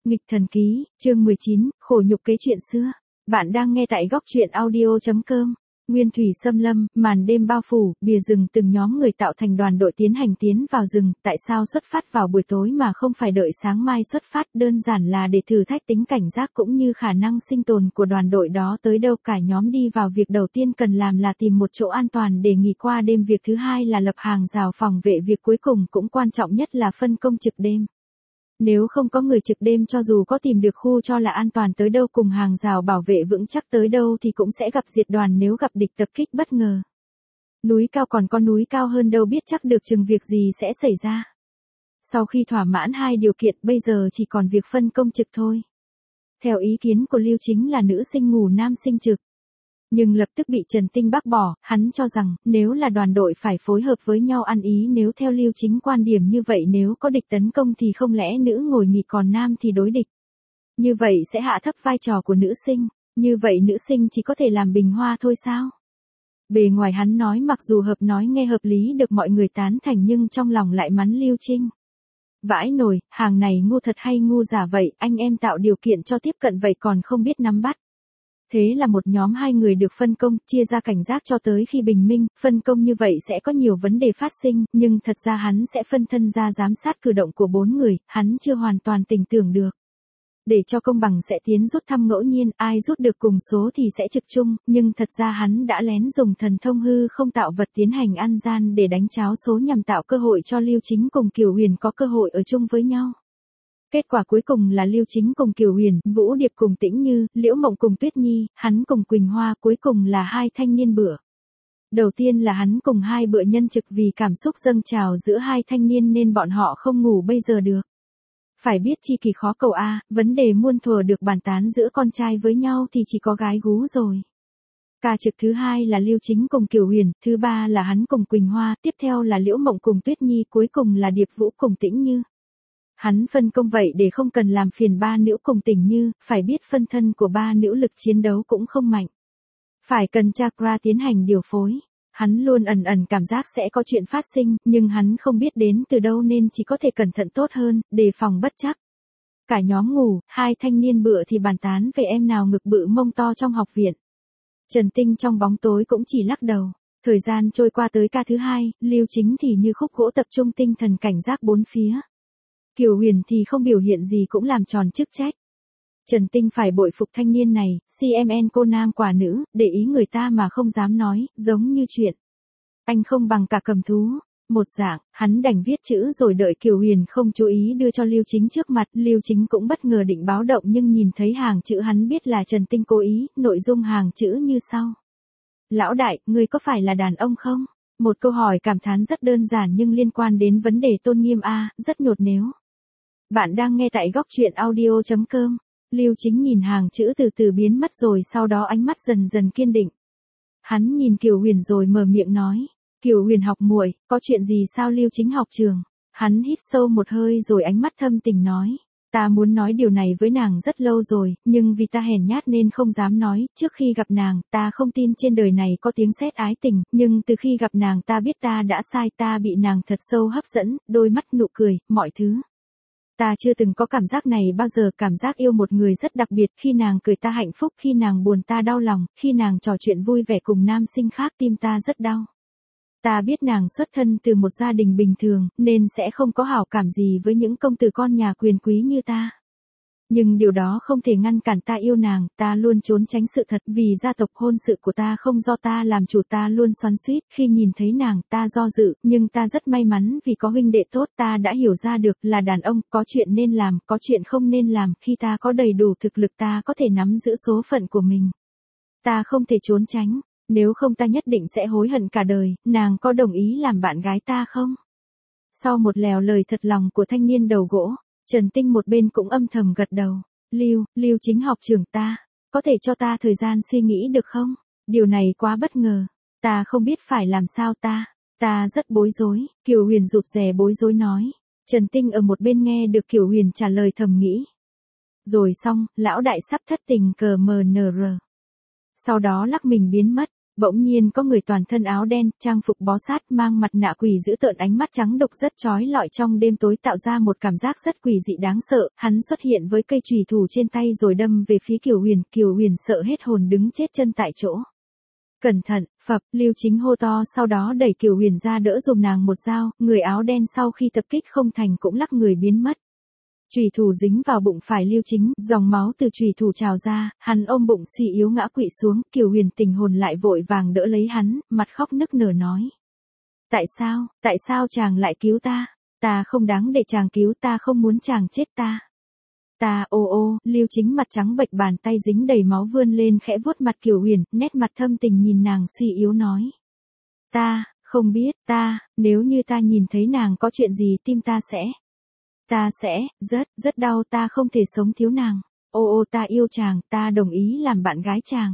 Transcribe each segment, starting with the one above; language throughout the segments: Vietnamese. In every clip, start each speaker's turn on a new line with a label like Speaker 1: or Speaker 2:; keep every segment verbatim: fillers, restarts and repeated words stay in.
Speaker 1: Nghịch thần ký, chương mười chín, khổ nhục kế chuyện xưa. Bạn đang nghe tại góc truyện audio chấm com. Nguyên thủy xâm lâm, màn đêm bao phủ, bìa rừng từng nhóm người tạo thành đoàn đội tiến hành tiến vào rừng. Tại sao xuất phát vào buổi tối mà không phải đợi sáng mai xuất phát? Đơn giản là để thử thách tính cảnh giác cũng như khả năng sinh tồn của đoàn đội đó tới đâu. Cả nhóm đi vào, việc đầu tiên cần làm là tìm một chỗ an toàn để nghỉ qua đêm. Việc thứ hai là lập hàng rào phòng vệ. Việc cuối cùng cũng quan trọng nhất là phân công trực đêm. Nếu không có người trực đêm, cho dù có tìm được khu cho là an toàn tới đâu, cùng hàng rào bảo vệ vững chắc tới đâu thì cũng sẽ gặp diệt đoàn nếu gặp địch tập kích bất ngờ. Núi cao còn có núi cao hơn, đâu biết chắc được chừng việc gì sẽ xảy ra. Sau khi thỏa mãn hai điều kiện, bây giờ chỉ còn việc phân công trực thôi. Theo ý kiến của Lưu Chính là nữ sinh ngủ, nam sinh trực. Nhưng lập tức bị Trần Tinh bác bỏ. Hắn cho rằng, nếu là đoàn đội phải phối hợp với nhau ăn ý. Nếu theo Lưu Chính quan điểm như vậy, nếu có địch tấn công thì không lẽ nữ ngồi nghỉ còn nam thì đối địch. Như vậy sẽ hạ thấp vai trò của nữ sinh. Như vậy nữ sinh chỉ có thể làm bình hoa thôi sao? Bề ngoài hắn nói mặc dù hợp, nói nghe hợp lý, được mọi người tán thành, nhưng trong lòng lại mắng Lưu Trinh. Vãi nồi, hàng này ngu thật hay ngu giả vậy? Anh em tạo điều kiện cho tiếp cận vậy còn không biết nắm bắt. Thế là một nhóm hai người được phân công, chia ra cảnh giác cho tới khi bình minh. Phân công như vậy sẽ có nhiều vấn đề phát sinh, nhưng thật ra hắn sẽ phân thân ra giám sát cử động của bốn người. Hắn chưa hoàn toàn tỉnh tưởng được. Để cho công bằng sẽ tiến rút thăm ngẫu nhiên, ai rút được cùng số thì sẽ trực chung. Nhưng thật ra hắn đã lén dùng thần thông hư không tạo vật tiến hành ăn gian để đánh cháo số, nhằm tạo cơ hội cho Lưu Chính cùng Kiều Huyền có cơ hội ở chung với nhau. Kết quả cuối cùng là Lưu Chính cùng Kiều Huyền, Vũ Điệp cùng Tĩnh Như, Liễu Mộng cùng Tuyết Nhi, hắn cùng Quỳnh Hoa, cuối cùng là hai thanh niên bữa. Đầu tiên là hắn cùng hai bữa nhân trực, vì cảm xúc dâng trào giữa hai thanh niên nên bọn họ không ngủ bây giờ được. Phải biết chi kỳ khó cầu a, vấn đề muôn thuở được bàn tán giữa con trai với nhau thì chỉ có gái gú rồi. Ca trực thứ hai là Lưu Chính cùng Kiều Huyền, thứ ba là hắn cùng Quỳnh Hoa, tiếp theo là Liễu Mộng cùng Tuyết Nhi, cuối cùng là Điệp Vũ cùng Tĩnh Như. Hắn phân công vậy để không cần làm phiền ba nữ cùng Tình Như. Phải biết phân thân của ba nữ lực chiến đấu cũng không mạnh. Phải cần chakra tiến hành điều phối. Hắn luôn ẩn ẩn cảm giác sẽ có chuyện phát sinh, nhưng hắn không biết đến từ đâu nên chỉ có thể cẩn thận tốt hơn, đề phòng bất trắc. Cả nhóm ngủ, hai thanh niên bựa thì bàn tán về em nào ngực bự mông to trong học viện. Trần Tinh trong bóng tối cũng chỉ lắc đầu. Thời gian trôi qua tới ca thứ hai, Lưu Chính thì như khúc gỗ tập trung tinh thần cảnh giác bốn phía. Kiều Huyền thì không biểu hiện gì, cũng làm tròn chức trách. Trần Tinh phải bội phục thanh niên này, xê em en cô nam quả nữ, để ý người ta mà không dám nói, giống như chuyện. Anh không bằng cả cầm thú. Một dạng, hắn đành viết chữ rồi đợi Kiều Huyền không chú ý đưa cho Lưu Chính trước mặt. Lưu Chính cũng bất ngờ định báo động, nhưng nhìn thấy hàng chữ hắn biết là Trần Tinh cố ý. Nội dung hàng chữ như sau. Lão đại, ngươi có phải là đàn ông không? Một câu hỏi cảm thán rất đơn giản nhưng liên quan đến vấn đề tôn nghiêm a, rất nhột nhếu. Bạn đang nghe tại góc truyện audio chấm com. Lưu Chính nhìn hàng chữ từ từ biến mất rồi sau đó ánh mắt dần dần kiên định. Hắn nhìn Kiều Huyền rồi mở miệng nói. Kiều Huyền học muội, có chuyện gì sao? Lưu Chính học trường. Hắn hít sâu một hơi rồi ánh mắt thâm tình nói. Ta muốn nói điều này với nàng rất lâu rồi, nhưng vì ta hèn nhát nên không dám nói. Trước khi gặp nàng, ta không tin trên đời này có tiếng sét ái tình, nhưng từ khi gặp nàng ta biết ta đã sai, ta bị nàng thật sâu hấp dẫn, đôi mắt, nụ cười, mọi thứ. Ta chưa từng có cảm giác này bao giờ, cảm giác yêu một người rất đặc biệt, khi nàng cười ta hạnh phúc, khi nàng buồn ta đau lòng, khi nàng trò chuyện vui vẻ cùng nam sinh khác tim ta rất đau. Ta biết nàng xuất thân từ một gia đình bình thường, nên sẽ không có hảo cảm gì với những công tử con nhà quyền quý như ta. Nhưng điều đó không thể ngăn cản ta yêu nàng, ta luôn trốn tránh sự thật vì gia tộc, hôn sự của ta không do ta làm chủ, ta luôn xoắn xuýt, khi nhìn thấy nàng, ta do dự, nhưng ta rất may mắn vì có huynh đệ tốt, ta đã hiểu ra được là đàn ông, có chuyện nên làm, có chuyện không nên làm, khi ta có đầy đủ thực lực ta có thể nắm giữ số phận của mình. Ta không thể trốn tránh, nếu không ta nhất định sẽ hối hận cả đời. Nàng có đồng ý làm bạn gái ta không? Sau một lèo lời thật lòng của thanh niên đầu gỗ, Trần Tinh một bên cũng âm thầm gật đầu. Lưu, Lưu Chính học trưởng ta, có thể cho ta thời gian suy nghĩ được không? Điều này quá bất ngờ. Ta không biết phải làm sao ta. Ta rất bối rối. Kiều Huyền rụt rè bối rối nói. Trần Tinh ở một bên nghe được Kiều Huyền trả lời thầm nghĩ. Rồi xong, lão đại sắp thất tình cờ mờ nờ rờ. Sau đó lắc mình biến mất. Bỗng nhiên có người toàn thân áo đen, trang phục bó sát, mang mặt nạ quỷ dữ tợn, ánh mắt trắng độc rất chói lọi trong đêm tối tạo ra một cảm giác rất quỷ dị đáng sợ. Hắn xuất hiện với cây chùy thủ trên tay rồi đâm về phía Kiều Huyền. Kiều Huyền sợ hết hồn đứng chết chân tại chỗ. Cẩn thận, phập, Lưu Chính hô to, sau đó đẩy Kiều Huyền ra đỡ dùm nàng một dao. Người áo đen sau khi tập kích không thành cũng lắc người biến mất. Chùy thủ dính vào bụng phải Lưu Chính, dòng máu từ chùy thủ trào ra, hắn ôm bụng suy yếu ngã quỵ xuống. Kiều Huyền tình hồn lại vội vàng đỡ lấy hắn, mặt khóc nức nở nói: tại sao, tại sao chàng lại cứu ta? Ta không đáng để chàng cứu, ta không muốn chàng chết ta. Ta, ô ô, Lưu Chính mặt trắng bệch, bàn tay dính đầy máu vươn lên khẽ vuốt mặt Kiều Huyền, nét mặt thâm tình nhìn nàng suy yếu nói: ta, không biết, ta, nếu như ta nhìn thấy nàng có chuyện gì tim ta sẽ, ta sẽ, rất, rất đau, ta không thể sống thiếu nàng. Ô ô, ta yêu chàng, ta đồng ý làm bạn gái chàng.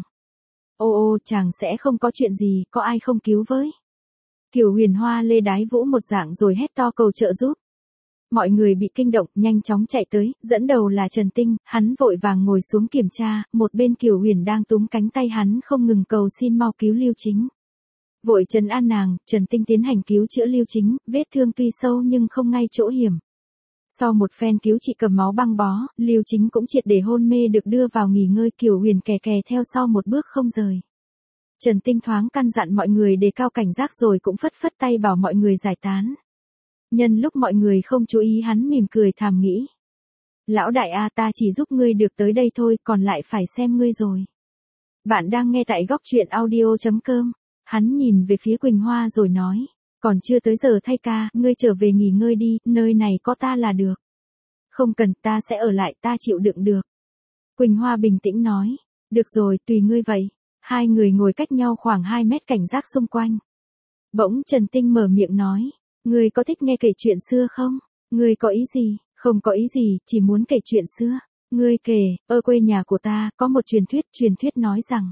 Speaker 1: Ô ô, chàng sẽ không có chuyện gì, có ai không cứu với? Kiều Huyền hoa lê đái vũ một dạng rồi hét to cầu trợ giúp. Mọi người bị kinh động, nhanh chóng chạy tới, dẫn đầu là Trần Tinh, hắn vội vàng ngồi xuống kiểm tra, một bên Kiều Huyền đang túm cánh tay hắn không ngừng cầu xin mau cứu Lưu Chính. Vội trấn an nàng, Trần Tinh tiến hành cứu chữa Lưu Chính, vết thương tuy sâu nhưng không ngay chỗ hiểm. Sau một phen cứu trị cầm máu băng bó, Lưu Chính cũng triệt để hôn mê được đưa vào nghỉ ngơi. Kiều Huyền kè kè theo sau một bước không rời. Trần Tinh thoáng căn dặn mọi người đề cao cảnh giác rồi cũng phất phất tay bảo mọi người giải tán. Nhân lúc mọi người không chú ý hắn mỉm cười thầm nghĩ: lão đại a, ta chỉ giúp ngươi được tới đây thôi, còn lại phải xem ngươi rồi. Bạn đang nghe tại góc truyện audio chấm com. Hắn nhìn về phía Quỳnh Hoa rồi nói: còn chưa tới giờ thay ca, ngươi trở về nghỉ ngơi đi, nơi này có ta là được. Không cần, ta sẽ ở lại, ta chịu đựng được. Quỳnh Hoa bình tĩnh nói: được rồi, tùy ngươi vậy. Hai người ngồi cách nhau khoảng hai mét cảnh giác xung quanh. Bỗng Trần Tinh mở miệng nói: ngươi có thích nghe kể chuyện xưa không? Ngươi có ý gì? Không có ý gì, chỉ muốn kể chuyện xưa. Ngươi kể, ở quê nhà của ta, có một truyền thuyết, truyền thuyết nói rằng,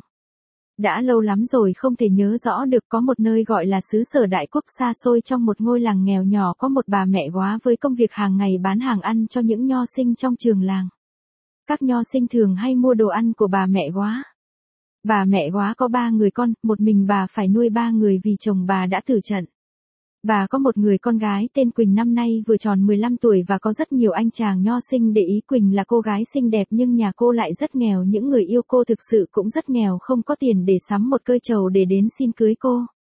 Speaker 1: đã lâu lắm rồi không thể nhớ rõ được, có một nơi gọi là xứ sở Đại Quốc xa xôi, trong một ngôi làng nghèo nhỏ có một bà mẹ góa với công việc hàng ngày bán hàng ăn cho những nho sinh trong trường làng. Các nho sinh thường hay mua đồ ăn của bà mẹ góa. Bà mẹ góa có ba người con, một mình bà phải nuôi ba người vì chồng bà đã tử trận. Bà có một người con gái tên Quỳnh, năm nay vừa tròn mười lăm tuổi và có rất nhiều anh chàng nho sinh để ý. Quỳnh là cô gái xinh đẹp nhưng nhà cô lại rất nghèo, những người yêu cô thực sự cũng rất nghèo, không có tiền để sắm một cây trầu để đến xin cưới cô.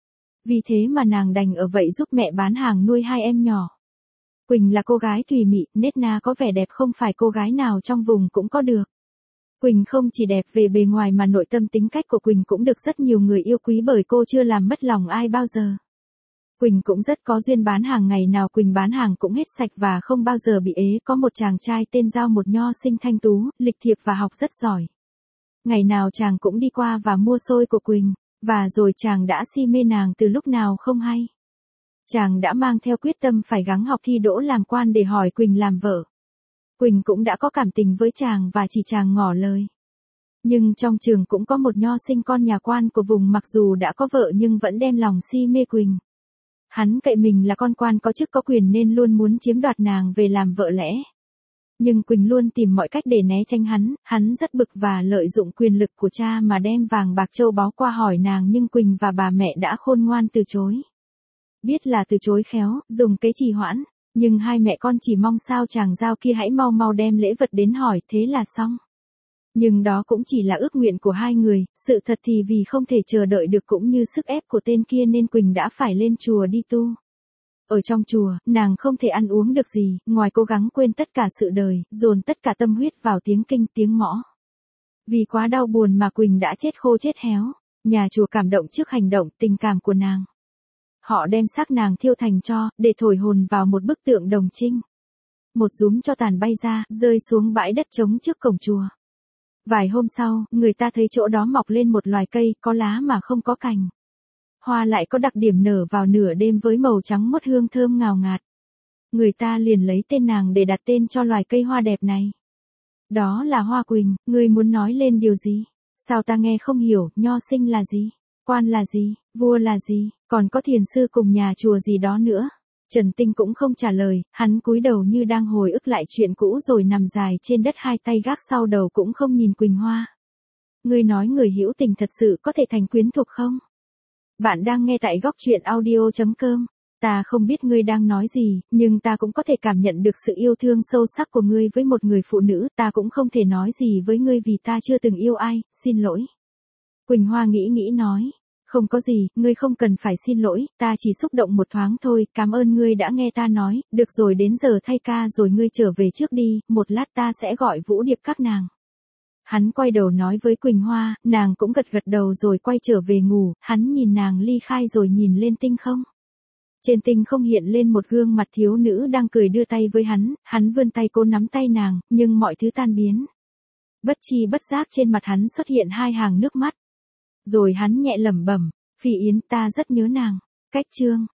Speaker 1: Vì thế mà nàng đành ở vậy giúp mẹ bán hàng nuôi hai em nhỏ. Quỳnh là cô gái thùy mị, nết na có vẻ đẹp, không phải cô gái nào trong vùng cũng có được. Quỳnh không chỉ đẹp về bề ngoài mà nội tâm tính cách của Quỳnh cũng được rất nhiều người yêu quý, bởi cô chưa làm mất lòng ai bao giờ. Quỳnh cũng rất có duyên, bán hàng ngày nào Quỳnh bán hàng cũng hết sạch và không bao giờ bị ế. Có một chàng trai tên Giao, một nho sinh thanh tú, lịch thiệp và học rất giỏi. Ngày nào chàng cũng đi qua và mua xôi của Quỳnh, và rồi chàng đã si mê nàng từ lúc nào không hay. Chàng đã mang theo quyết tâm phải gắng học thi đỗ làm quan để hỏi Quỳnh làm vợ. Quỳnh cũng đã có cảm tình với chàng và chỉ chàng ngỏ lời. Nhưng trong trường cũng có một nho sinh con nhà quan của vùng, mặc dù đã có vợ nhưng vẫn đem lòng si mê Quỳnh. Hắn cậy mình là con quan có chức có quyền nên luôn muốn chiếm đoạt nàng về làm vợ lẽ. Nhưng Quỳnh luôn tìm mọi cách để né tránh hắn, hắn rất bực và lợi dụng quyền lực của cha mà đem vàng bạc châu báu qua hỏi nàng, nhưng Quỳnh và bà mẹ đã khôn ngoan từ chối. Biết là từ chối khéo, dùng kế trì hoãn, nhưng hai mẹ con chỉ mong sao chàng Giao kia hãy mau mau đem lễ vật đến hỏi, thế là xong. Nhưng đó cũng chỉ là ước nguyện của hai người, sự thật thì vì không thể chờ đợi được cũng như sức ép của tên kia nên Quỳnh đã phải lên chùa đi tu. Ở trong chùa, nàng không thể ăn uống được gì, ngoài cố gắng quên tất cả sự đời, dồn tất cả tâm huyết vào tiếng kinh tiếng mõ. Vì quá đau buồn mà Quỳnh đã chết khô chết héo, nhà chùa cảm động trước hành động tình cảm của nàng. Họ đem xác nàng thiêu thành tro, để thổi hồn vào một bức tượng đồng trinh. Một dúm tro tàn bay ra, rơi xuống bãi đất trống trước cổng chùa. Vài hôm sau, người ta thấy chỗ đó mọc lên một loài cây, có lá mà không có cành. Hoa lại có đặc điểm nở vào nửa đêm với màu trắng mốt, hương thơm ngào ngạt. Người ta liền lấy tên nàng để đặt tên cho loài cây hoa đẹp này. Đó là Hoa Quỳnh. Ngươi muốn nói lên điều gì? Sao ta nghe không hiểu? Nho sinh là gì? Quan là gì? Vua là gì? Còn có thiền sư cùng nhà chùa gì đó nữa? Trần Tinh cũng không trả lời, hắn cúi đầu như đang hồi ức lại chuyện cũ rồi nằm dài trên đất, hai tay gác sau đầu cũng không nhìn Quỳnh Hoa. Ngươi nói người hữu tình thật sự có thể thành quyến thuộc không? Bạn đang nghe tại góc truyện audio.com. Ta không biết ngươi đang nói gì, nhưng ta cũng có thể cảm nhận được sự yêu thương sâu sắc của ngươi với một người phụ nữ, ta cũng không thể nói gì với ngươi vì ta chưa từng yêu ai, xin lỗi. Quỳnh Hoa nghĩ nghĩ nói, không có gì, ngươi không cần phải xin lỗi, ta chỉ xúc động một thoáng thôi, cảm ơn ngươi đã nghe ta nói, được rồi đến giờ thay ca rồi ngươi trở về trước đi, một lát ta sẽ gọi Vũ Điệp các nàng. Hắn quay đầu nói với Quỳnh Hoa, nàng cũng gật gật đầu rồi quay trở về ngủ, hắn nhìn nàng ly khai rồi nhìn lên tinh không. Trên tinh không hiện lên một gương mặt thiếu nữ đang cười đưa tay với hắn, hắn vươn tay cố nắm tay nàng, nhưng mọi thứ tan biến. Bất chi bất giác trên mặt hắn xuất hiện hai hàng nước mắt. Rồi hắn nhẹ lẩm bẩm, Phi Yến ta rất nhớ nàng. Cách chương